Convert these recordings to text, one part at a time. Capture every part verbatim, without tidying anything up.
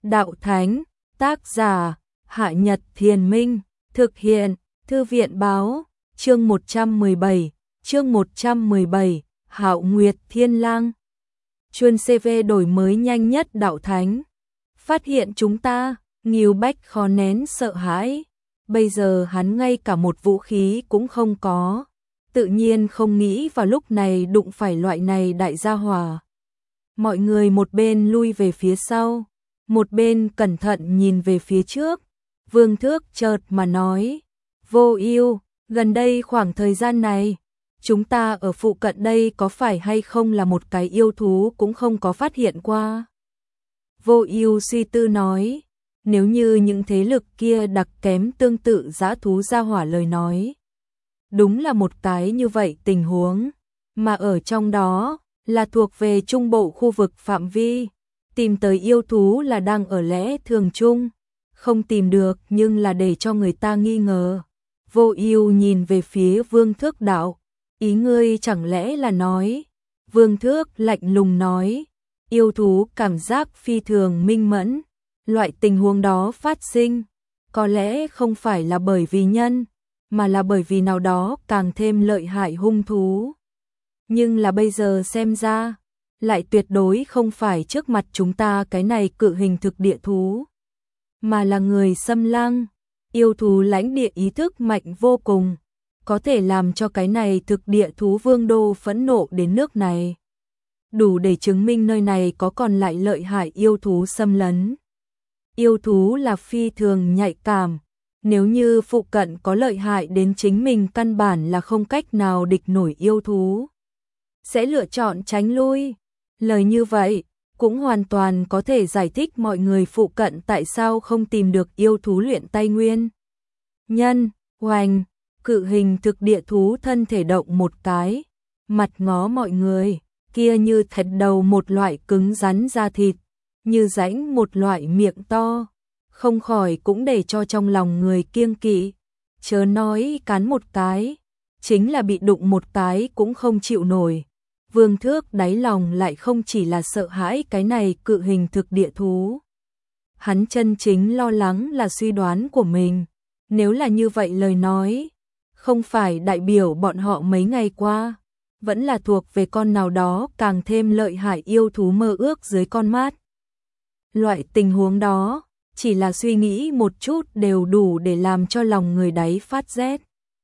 Đạo Thánh, tác giả, Hạ Nhật Thiền Minh, thực hiện, Thư viện Báo, chương một trăm mười bảy, chương một trăm mười bảy, Hạo Nguyệt Thiên Lang. Chuân xê vê đổi mới nhanh nhất Đạo Thánh. Phát hiện chúng ta, Ngưu Bách khó nén sợ hãi. Bây giờ hắn ngay cả một vũ khí cũng không có. Tự nhiên không nghĩ vào lúc này đụng phải loại này đại gia hỏa. Mọi người một bên lui về phía sau, một bên cẩn thận nhìn về phía trước. Vương Thước chợt mà nói, Vô Ưu, gần đây khoảng thời gian này, chúng ta ở phụ cận đây có phải hay không là một cái yêu thú cũng không có phát hiện qua. Vô Ưu suy tư nói, nếu như những thế lực kia đặc kém tương tự dã thú gia hỏa lời nói. Đúng là một cái như vậy tình huống, mà ở trong đó là thuộc về trung bộ khu vực phạm vi, tìm tới yêu thú là đang ở lẽ thường chung, không tìm được nhưng là để cho người ta nghi ngờ. Vô Ưu nhìn về phía Vương Thước đạo, ý ngươi chẳng lẽ là nói? Vương Thước lạnh lùng nói, yêu thú cảm giác phi thường minh mẫn, loại tình huống đó phát sinh, có lẽ không phải là bởi vì nhân, mà là bởi vì nào đó càng thêm lợi hại hung thú. Nhưng là bây giờ xem ra, lại tuyệt đối không phải trước mặt chúng ta cái này cự hình thực địa thú, mà là người xâm lăng. Yêu thú lãnh địa ý thức mạnh vô cùng, có thể làm cho cái này thực địa thú vương đô phẫn nộ đến nước này. Đủ để chứng minh nơi này có còn lại lợi hại yêu thú xâm lấn. Yêu thú là phi thường nhạy cảm, nếu như phụ cận có lợi hại đến chính mình căn bản là không cách nào địch nổi yêu thú, sẽ lựa chọn tránh lui. Lời như vậy cũng hoàn toàn có thể giải thích mọi người phụ cận tại sao không tìm được yêu thú luyện tay nguyên. Nhân, hoành, cự hình thực địa thú thân thể động một cái, mặt ngó mọi người, kia như thật đầu một loại cứng rắn da thịt, như rãnh một loại miệng to, không khỏi cũng để cho trong lòng người kiêng kỵ. Chớ nói cắn một cái, chính là bị đụng một cái cũng không chịu nổi. Vương Thước đáy lòng lại không chỉ là sợ hãi cái này cự hình thực địa thú. Hắn chân chính lo lắng là suy đoán của mình. Nếu là như vậy lời nói, không phải đại biểu bọn họ mấy ngày qua, vẫn là thuộc về con nào đó càng thêm lợi hại yêu thú mơ ước dưới con mắt. Loại tình huống đó, chỉ là suy nghĩ một chút đều đủ để làm cho lòng người đáy phát rét.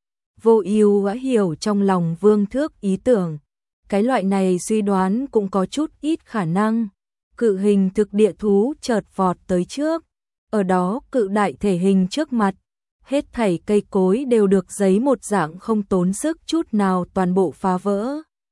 Vô Ưu đã hiểu trong lòng Vương Thước ý tưởng. Cái loại này suy đoán cũng có chút ít khả năng. Cự hình thực địa thú chợt vọt tới trước. Ở đó cự đại thể hình trước mặt. Hết thảy cây cối đều được giấy một dạng không tốn sức chút nào toàn bộ phá vỡ.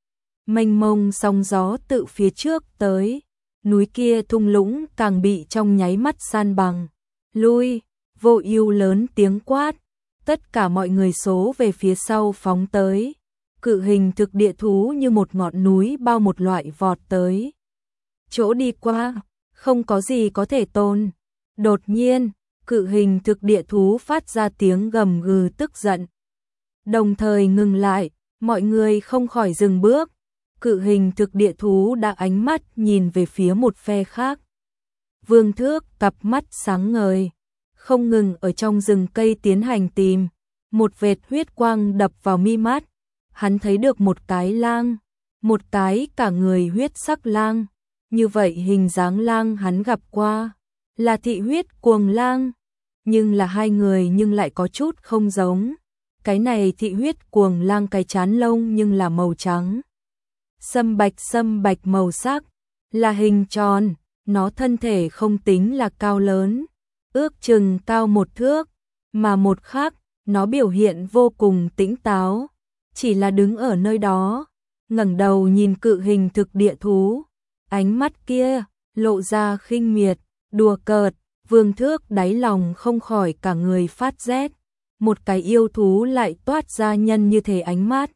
Mênh mông sóng gió tự phía trước tới. Núi kia thung lũng càng bị trong nháy mắt san bằng. Lui, Vô Ưu lớn tiếng quát. Tất cả mọi người số về phía sau phóng tới. Cự hình thực địa thú như một ngọn núi bao một loại vọt tới. Chỗ đi qua, không có gì có thể tồn. Đột nhiên, cự hình thực địa thú phát ra tiếng gầm gừ tức giận. Đồng thời ngừng lại, mọi người không khỏi dừng bước. Cự hình thực địa thú đã ánh mắt nhìn về phía một phe khác. Vương Thước cặp mắt sáng ngời, không ngừng ở trong rừng cây tiến hành tìm. Một vệt huyết quang đập vào mi mắt. Hắn thấy được một cái lang, một cái cả người huyết sắc lang. Như vậy hình dáng lang hắn gặp qua, là thị huyết cuồng lang. Nhưng là hai người nhưng lại có chút không giống. Cái này thị huyết cuồng lang cái trán lông nhưng là màu trắng. Sâm bạch sâm bạch màu sắc, là hình tròn, nó thân thể không tính là cao lớn, ước chừng cao một thước, mà một khác, nó biểu hiện vô cùng tĩnh táo. Chỉ là đứng ở nơi đó, ngẩng đầu nhìn cự hình thực địa thú, ánh mắt kia lộ ra khinh miệt, đùa cợt. Vương Thước đáy lòng không khỏi cả người phát rét. Một cái yêu thú lại toát ra nhân như thế ánh mắt.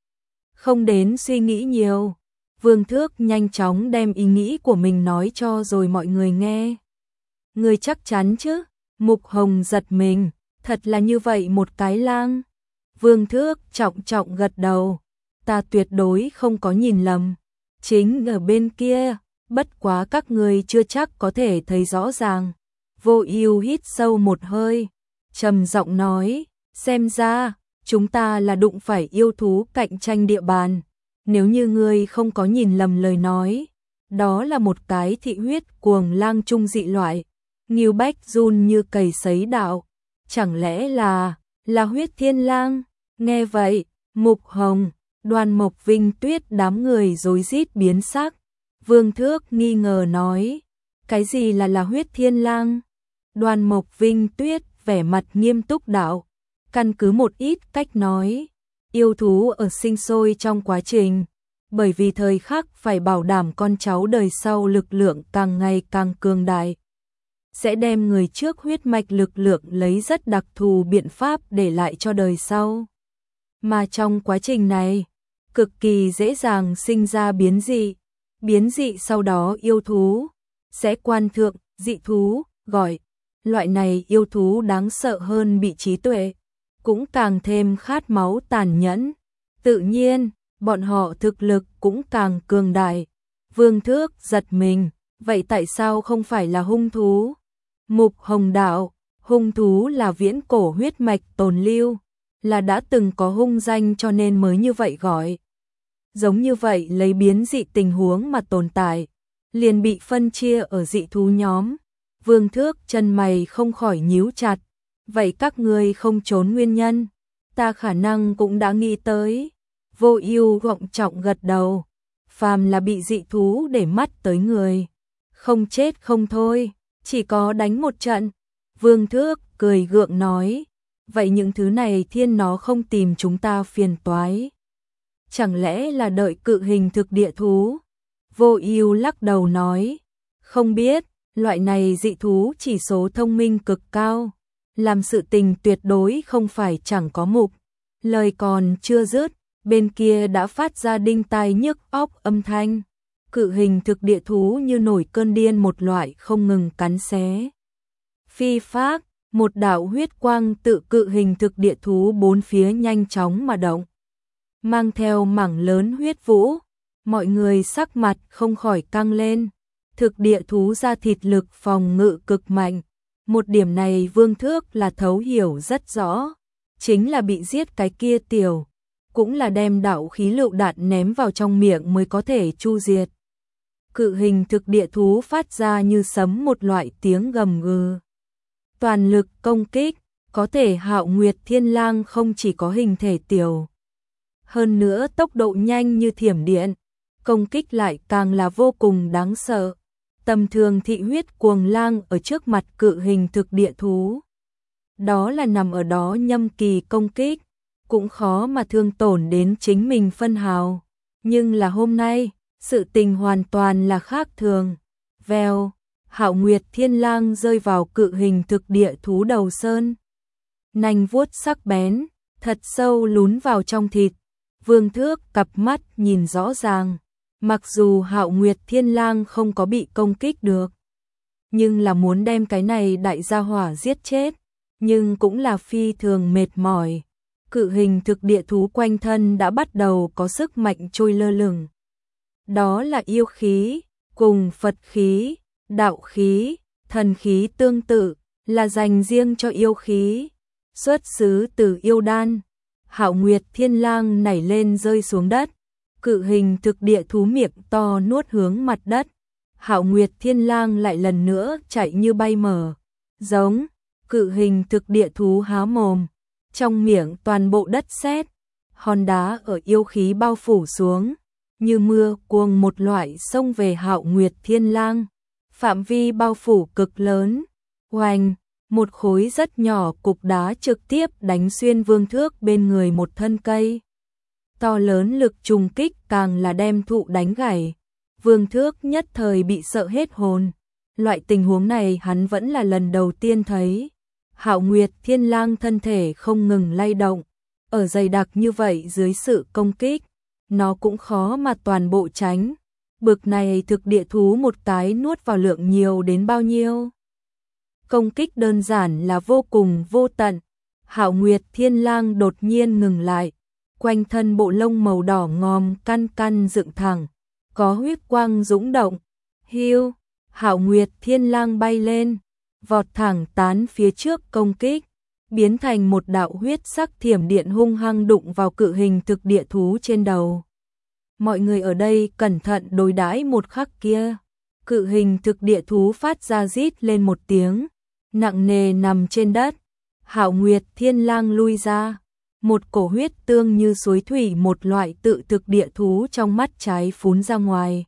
Không đến suy nghĩ nhiều, Vương Thước nhanh chóng đem ý nghĩ của mình nói cho rồi mọi người nghe. Người chắc chắn chứ? Mục Hồng giật mình, thật là như vậy một cái lang. Vương Thước trọng trọng gật đầu, ta tuyệt đối không có nhìn lầm. Chính ở bên kia, bất quá các ngươi chưa chắc có thể thấy rõ ràng. Vô Ưu hít sâu một hơi, trầm giọng nói, xem ra chúng ta là đụng phải yêu thú cạnh tranh địa bàn. Nếu như ngươi không có nhìn lầm lời nói, đó là một cái thị huyết cuồng lang trung dị loại. Ngưu Bách run như cầy sấy đạo, chẳng lẽ là là huyết thiên lang? Nghe vậy, Mục Hồng, Đoàn Mộc Vinh Tuyết đám người rối rít biến sắc. Vương Thước nghi ngờ nói, cái gì là là huyết thiên lang? Đoàn Mộc Vinh Tuyết vẻ mặt nghiêm túc đạo, căn cứ một ít cách nói, yêu thú ở sinh sôi trong quá trình, bởi vì thời khắc phải bảo đảm con cháu đời sau lực lượng càng ngày càng cường đại, sẽ đem người trước huyết mạch lực lượng lấy rất đặc thù biện pháp để lại cho đời sau. Mà trong quá trình này, cực kỳ dễ dàng sinh ra biến dị. Biến dị sau đó yêu thú sẽ quan thượng dị thú, gọi loại này yêu thú đáng sợ hơn bị trí tuệ, cũng càng thêm khát máu tàn nhẫn. Tự nhiên, bọn họ thực lực cũng càng cường đại. Vương Thước giật mình, vậy tại sao không phải là hung thú? Mục Hồng đạo, hung thú là viễn cổ huyết mạch tồn lưu, là đã từng có hung danh cho nên mới như vậy gọi. Giống như vậy lấy biến dị tình huống mà tồn tại, liền bị phân chia ở dị thú nhóm. Vương Thước chân mày không khỏi nhíu chặt, vậy các ngươi không trốn nguyên nhân, ta khả năng cũng đã nghĩ tới. Vô Ưu gọng trọng gật đầu, phàm là bị dị thú để mắt tới người, không chết không thôi, chỉ có đánh một trận. Vương Thước cười gượng nói, vậy những thứ này thiên nó không tìm chúng ta phiền toái, chẳng lẽ là đợi cự hình thực địa thú? Vô Ưu lắc đầu nói, không biết, loại này dị thú chỉ số thông minh cực cao, làm sự tình tuyệt đối không phải chẳng có mục. Lời còn chưa dứt, bên kia đã phát ra đinh tai nhức óc âm thanh. Cự hình thực địa thú như nổi cơn điên một loại không ngừng cắn xé. Phi phác, một đạo huyết quang tự cự hình thực địa thú bốn phía nhanh chóng mà động, mang theo mảng lớn huyết vũ, mọi người sắc mặt không khỏi căng lên. Thực địa thú ra thịt lực phòng ngự cực mạnh, một điểm này Vương Thước là thấu hiểu rất rõ, chính là bị giết cái kia tiểu, cũng là đem đạo khí lựu đạn ném vào trong miệng mới có thể chu diệt. Cự hình thực địa thú phát ra như sấm một loại tiếng gầm gừ, toàn lực công kích, có thể Hạo Nguyệt Thiên Lang không chỉ có hình thể tiểu, hơn nữa tốc độ nhanh như thiểm điện, công kích lại càng là vô cùng đáng sợ. Tầm thường thị huyết cuồng lang ở trước mặt cự hình thực địa thú, đó là nằm ở đó nhâm kỳ công kích, cũng khó mà thương tổn đến chính mình phân hào. Nhưng là hôm nay, sự tình hoàn toàn là khác thường. Vèo, Hạo Nguyệt Thiên Lang rơi vào cự hình thực địa thú đầu sơn. Nanh vuốt sắc bén, thật sâu lún vào trong thịt. Vương Thước cặp mắt nhìn rõ ràng. Mặc dù Hạo Nguyệt Thiên Lang không có bị công kích được, nhưng là muốn đem cái này đại gia hỏa giết chết, nhưng cũng là phi thường mệt mỏi. Cự hình thực địa thú quanh thân đã bắt đầu có sức mạnh trôi lơ lửng. Đó là yêu khí, cùng Phật khí, đạo khí, thần khí tương tự, là dành riêng cho yêu khí, xuất xứ từ yêu đan. Hạo Nguyệt Thiên Lang nảy lên rơi xuống đất. Cự hình thực địa thú miệng to nuốt hướng mặt đất. Hạo Nguyệt Thiên Lang lại lần nữa chạy như bay mở. Giống, cự hình thực địa thú há mồm. Trong miệng toàn bộ đất sét, hòn đá ở yêu khí bao phủ xuống, như mưa cuồng một loại xông về Hạo Nguyệt Thiên Lang. Phạm vi bao phủ cực lớn. Oanh, một khối rất nhỏ cục đá trực tiếp đánh xuyên Vương Thước bên người một thân cây. To lớn lực trùng kích càng là đem thụ đánh gãy. Vương Thước nhất thời bị sợ hết hồn. Loại tình huống này hắn vẫn là lần đầu tiên thấy. Hạo Nguyệt Thiên Lang thân thể không ngừng lay động, ở dày đặc như vậy dưới sự công kích, nó cũng khó mà toàn bộ tránh. Bực này thực địa thú một cái nuốt vào lượng nhiều đến bao nhiêu? Công kích đơn giản là vô cùng vô tận. Hạo Nguyệt Thiên Lang đột nhiên ngừng lại, quanh thân bộ lông màu đỏ ngòm căn căn dựng thẳng, có huyết quang dũng động, Hiu, Hạo Nguyệt Thiên Lang bay lên, vọt thẳng tán phía trước công kích, biến thành một đạo huyết sắc thiểm điện hung hăng đụng vào cự hình thực địa thú trên đầu. Mọi người ở đây cẩn thận đối đãi một khắc kia. Cự hình thực địa thú phát ra rít lên một tiếng, nặng nề nằm trên đất. Hạo Nguyệt Thiên Lang lui ra, một cổ huyết tương như suối thủy một loại tự thực địa thú trong mắt trái phún ra ngoài.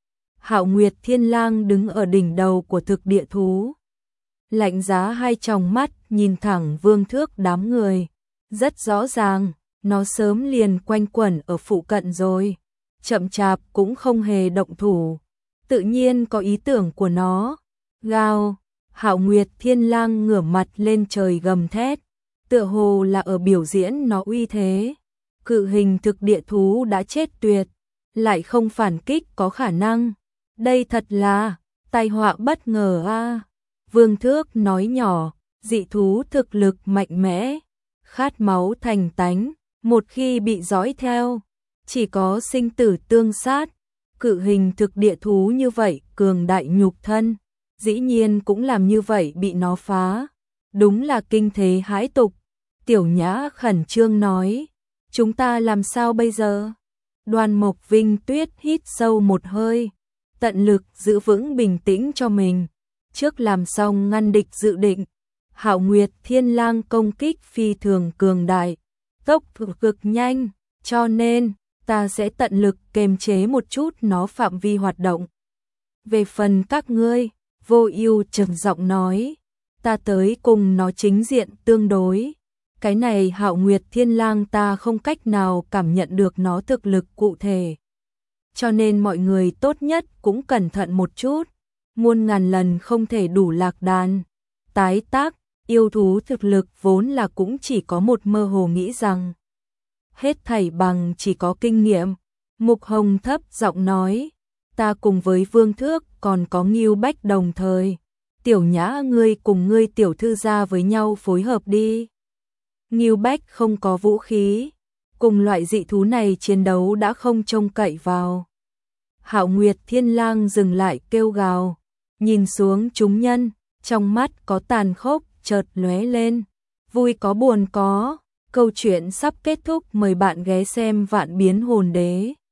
Hạo Nguyệt Thiên Lang đứng ở đỉnh đầu của thực địa thú, lạnh giá hai tròng mắt nhìn thẳng Vương Thước đám người. Rất rõ ràng, nó sớm liền quanh quẩn ở phụ cận rồi, chậm chạp cũng không hề động thủ. Tự nhiên có ý tưởng của nó. Gào, Hạo Nguyệt Thiên Lang ngửa mặt lên trời gầm thét, tựa hồ là ở biểu diễn nó uy thế. Cự hình thực địa thú đã chết tuyệt, lại không phản kích có khả năng. Đây thật là tai họa bất ngờ a. À. Vương Thước nói nhỏ, dị thú thực lực mạnh mẽ, khát máu thành tánh, một khi bị dõi theo, chỉ có sinh tử tương sát. Cự hình thực địa thú như vậy cường đại nhục thân, dĩ nhiên cũng làm như vậy bị nó phá. Đúng là kinh thế hãi tục. Tiểu Nhã khẩn trương nói, chúng ta làm sao bây giờ? Đoàn Mộc Vinh Tuyết hít sâu một hơi, tận lực giữ vững bình tĩnh cho mình. Trước làm xong ngăn địch dự định, Hạo Nguyệt Thiên Lang công kích phi thường cường đại, tốc độ cực nhanh, cho nên ta sẽ tận lực kiềm chế một chút nó phạm vi hoạt động. Về phần các ngươi, Vô Ưu trầm giọng nói, ta tới cùng nó chính diện tương đối. Cái này Hạo Nguyệt Thiên Lang ta không cách nào cảm nhận được nó thực lực cụ thể. Cho nên mọi người tốt nhất cũng cẩn thận một chút, muôn ngàn lần không thể đủ lạc đàn. Tái tác, yêu thú thực lực vốn là cũng chỉ có một mơ hồ nghĩ rằng hết thảy bằng chỉ có kinh nghiệm. Mục Hồng thấp giọng nói, ta cùng với Vương Thước còn có Ngưu Bách đồng thời. Tiểu Nhã ngươi cùng ngươi tiểu thư gia với nhau phối hợp đi. Ngưu Bách không có vũ khí, cùng loại dị thú này chiến đấu đã không trông cậy vào. Hạo Nguyệt Thiên Lang dừng lại kêu gào, nhìn xuống chúng nhân, trong mắt có tàn khốc chợt lóe lên, vui có buồn có. Câu chuyện sắp kết thúc, mời bạn ghé xem Vạn Biến Hồn Đế.